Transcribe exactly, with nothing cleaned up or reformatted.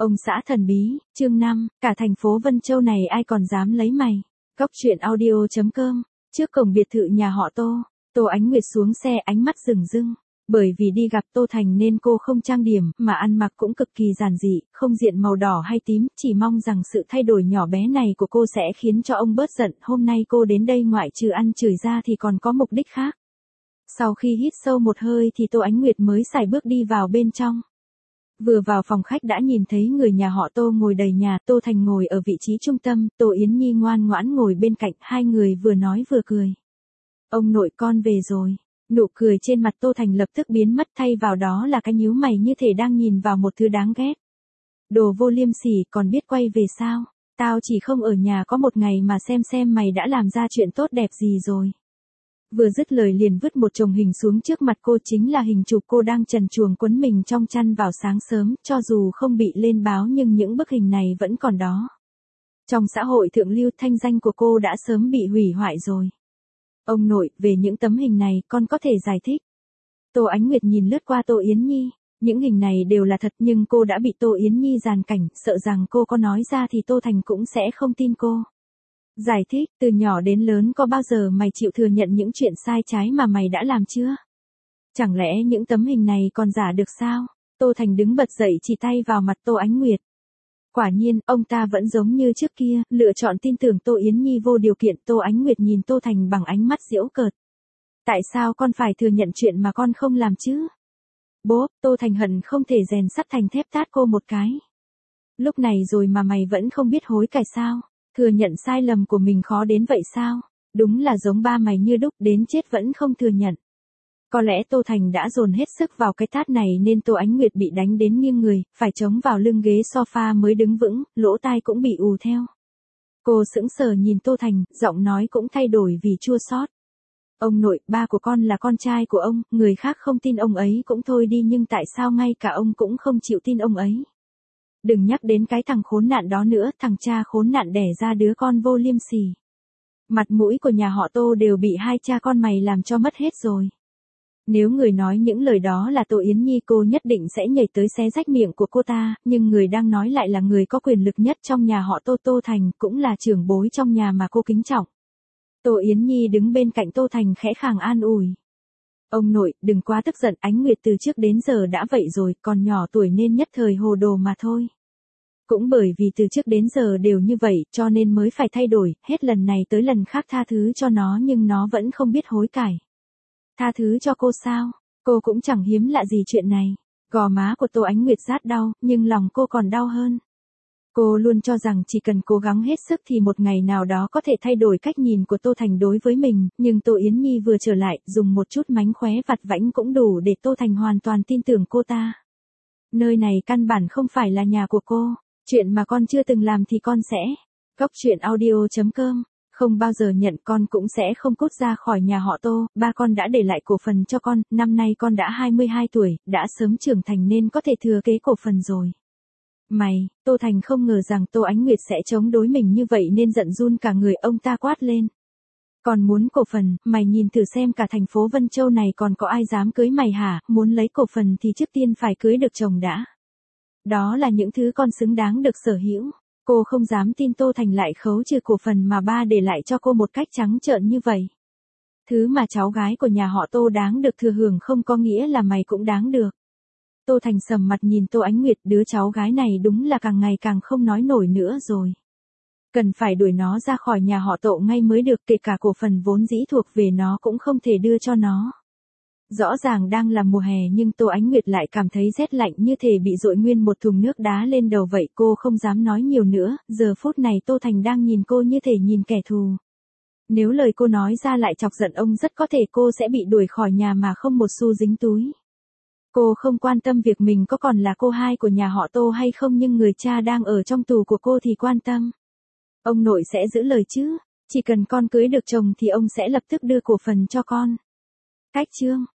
Ông xã thần bí, chương năm, cả thành phố Vân Châu này ai còn dám lấy mày. Cóc truyện audio chấm com, trước cổng biệt thự nhà họ Tô, Tô Ánh Nguyệt xuống xe ánh mắt rừng rưng. Bởi vì đi gặp Tô Thành nên cô không trang điểm, mà ăn mặc cũng cực kỳ giản dị, không diện màu đỏ hay tím, chỉ mong rằng sự thay đổi nhỏ bé này của cô sẽ khiến cho ông bớt giận. Hôm nay cô đến đây ngoại trừ ăn chửi ra thì còn có mục đích khác. Sau khi hít sâu một hơi thì Tô Ánh Nguyệt mới sải bước đi vào bên trong. Vừa vào phòng khách đã nhìn thấy người nhà họ Tô ngồi đầy nhà, Tô Thành ngồi ở vị trí trung tâm, Tô Yến Nhi ngoan ngoãn ngồi bên cạnh, hai người vừa nói vừa cười. Ông nội con về rồi. Nụ cười trên mặt Tô Thành lập tức biến mất, thay vào đó là cái nhíu mày như thể đang nhìn vào một thứ đáng ghét. Đồ vô liêm sỉ, còn biết quay về sao? Tao chỉ không ở nhà có một ngày mà xem xem mày đã làm ra chuyện tốt đẹp gì rồi. Vừa dứt lời liền vứt một chồng hình xuống trước mặt cô, chính là hình chụp cô đang trần truồng quấn mình trong chăn vào sáng sớm, cho dù không bị lên báo nhưng những bức hình này vẫn còn đó. Trong xã hội thượng lưu, thanh danh của cô đã sớm bị hủy hoại rồi. Ông nội, về những tấm hình này, con có thể giải thích. Tô Ánh Nguyệt nhìn lướt qua Tô Yến Nhi, những hình này đều là thật nhưng cô đã bị Tô Yến Nhi giàn cảnh, sợ rằng cô có nói ra thì Tô Thành cũng sẽ không tin cô. Giải thích, từ nhỏ đến lớn có bao giờ mày chịu thừa nhận những chuyện sai trái mà mày đã làm chưa? Chẳng lẽ những tấm hình này còn giả được sao? Tô Thành đứng bật dậy chỉ tay vào mặt Tô Ánh Nguyệt. Quả nhiên, ông ta vẫn giống như trước kia, lựa chọn tin tưởng Tô Yến Nhi vô điều kiện. Tô Ánh Nguyệt nhìn Tô Thành bằng ánh mắt giễu cợt. Tại sao con phải thừa nhận chuyện mà con không làm chứ? Bố, Tô Thành hận không thể rèn sắt thành thép tát cô một cái. Lúc này rồi mà mày vẫn không biết hối cải sao? Thừa nhận sai lầm của mình khó đến vậy sao? Đúng là giống ba mày như đúc, đến chết vẫn không thừa nhận. Có lẽ Tô Thành đã dồn hết sức vào cái tát này nên Tô Ánh Nguyệt bị đánh đến nghiêng người, phải chống vào lưng ghế sofa mới đứng vững, lỗ tai cũng bị ù theo. Cô sững sờ nhìn Tô Thành, giọng nói cũng thay đổi vì chua xót. Ông nội, ba của con là con trai của ông, người khác không tin ông ấy cũng thôi đi nhưng tại sao ngay cả ông cũng không chịu tin ông ấy? Đừng nhắc đến cái thằng khốn nạn đó nữa, thằng cha khốn nạn đẻ ra đứa con vô liêm sỉ. Mặt mũi của nhà họ Tô đều bị hai cha con mày làm cho mất hết rồi. Nếu người nói những lời đó là Tô Yến Nhi cô nhất định sẽ nhảy tới xé rách miệng của cô ta, nhưng người đang nói lại là người có quyền lực nhất trong nhà họ Tô. Tô Thành cũng là trưởng bối trong nhà mà cô kính trọng. Tô Yến Nhi đứng bên cạnh Tô Thành khẽ khàng an ủi. Ông nội, đừng quá tức giận, Ánh Nguyệt từ trước đến giờ đã vậy rồi, còn nhỏ tuổi nên nhất thời hồ đồ mà thôi. Cũng bởi vì từ trước đến giờ đều như vậy, cho nên mới phải thay đổi, hết lần này tới lần khác tha thứ cho nó nhưng nó vẫn không biết hối cải. Tha thứ cho cô sao? Cô cũng chẳng hiếm lạ gì chuyện này. Gò má của Tô Ánh Nguyệt rát đau, nhưng lòng cô còn đau hơn. Cô luôn cho rằng chỉ cần cố gắng hết sức thì một ngày nào đó có thể thay đổi cách nhìn của Tô Thành đối với mình, nhưng Tô Yến Nhi vừa trở lại, dùng một chút mánh khóe vặt vãnh cũng đủ để Tô Thành hoàn toàn tin tưởng cô ta. Nơi này căn bản không phải là nhà của cô, chuyện mà con chưa từng làm thì con sẽ. Cóc truyện audio chấm com, không bao giờ nhận, con cũng sẽ không cút ra khỏi nhà họ Tô, ba con đã để lại cổ phần cho con, năm nay con đã hai mươi hai tuổi, đã sớm trưởng thành nên có thể thừa kế cổ phần rồi. Mày, Tô Thành không ngờ rằng Tô Ánh Nguyệt sẽ chống đối mình như vậy nên giận run cả người, ông ta quát lên. Còn muốn cổ phần, mày nhìn thử xem cả thành phố Vân Châu này còn có ai dám cưới mày hả, muốn lấy cổ phần thì trước tiên phải cưới được chồng đã. Đó là những thứ con xứng đáng được sở hữu. Cô không dám tin Tô Thành lại khấu trừ cổ phần mà ba để lại cho cô một cách trắng trợn như vậy. Thứ mà cháu gái của nhà họ Tô đáng được thừa hưởng không có nghĩa là mày cũng đáng được. Tô Thành sầm mặt nhìn Tô Ánh Nguyệt, đứa cháu gái này đúng là càng ngày càng không nói nổi nữa rồi. Cần phải đuổi nó ra khỏi nhà họ Tô ngay mới được, kể cả cổ phần vốn dĩ thuộc về nó cũng không thể đưa cho nó. Rõ ràng đang là mùa hè nhưng Tô Ánh Nguyệt lại cảm thấy rét lạnh như thể bị dội nguyên một thùng nước đá lên đầu vậy. Cô không dám nói nhiều nữa, giờ phút này Tô Thành đang nhìn cô như thể nhìn kẻ thù. Nếu lời cô nói ra lại chọc giận ông rất có thể cô sẽ bị đuổi khỏi nhà mà không một xu dính túi. Cô không quan tâm việc mình có còn là cô hai của nhà họ Tô hay không nhưng người cha đang ở trong tù của cô thì quan tâm. Ông nội sẽ giữ lời chứ, chỉ cần con cưới được chồng thì ông sẽ lập tức đưa cổ phần cho con. Cách chương.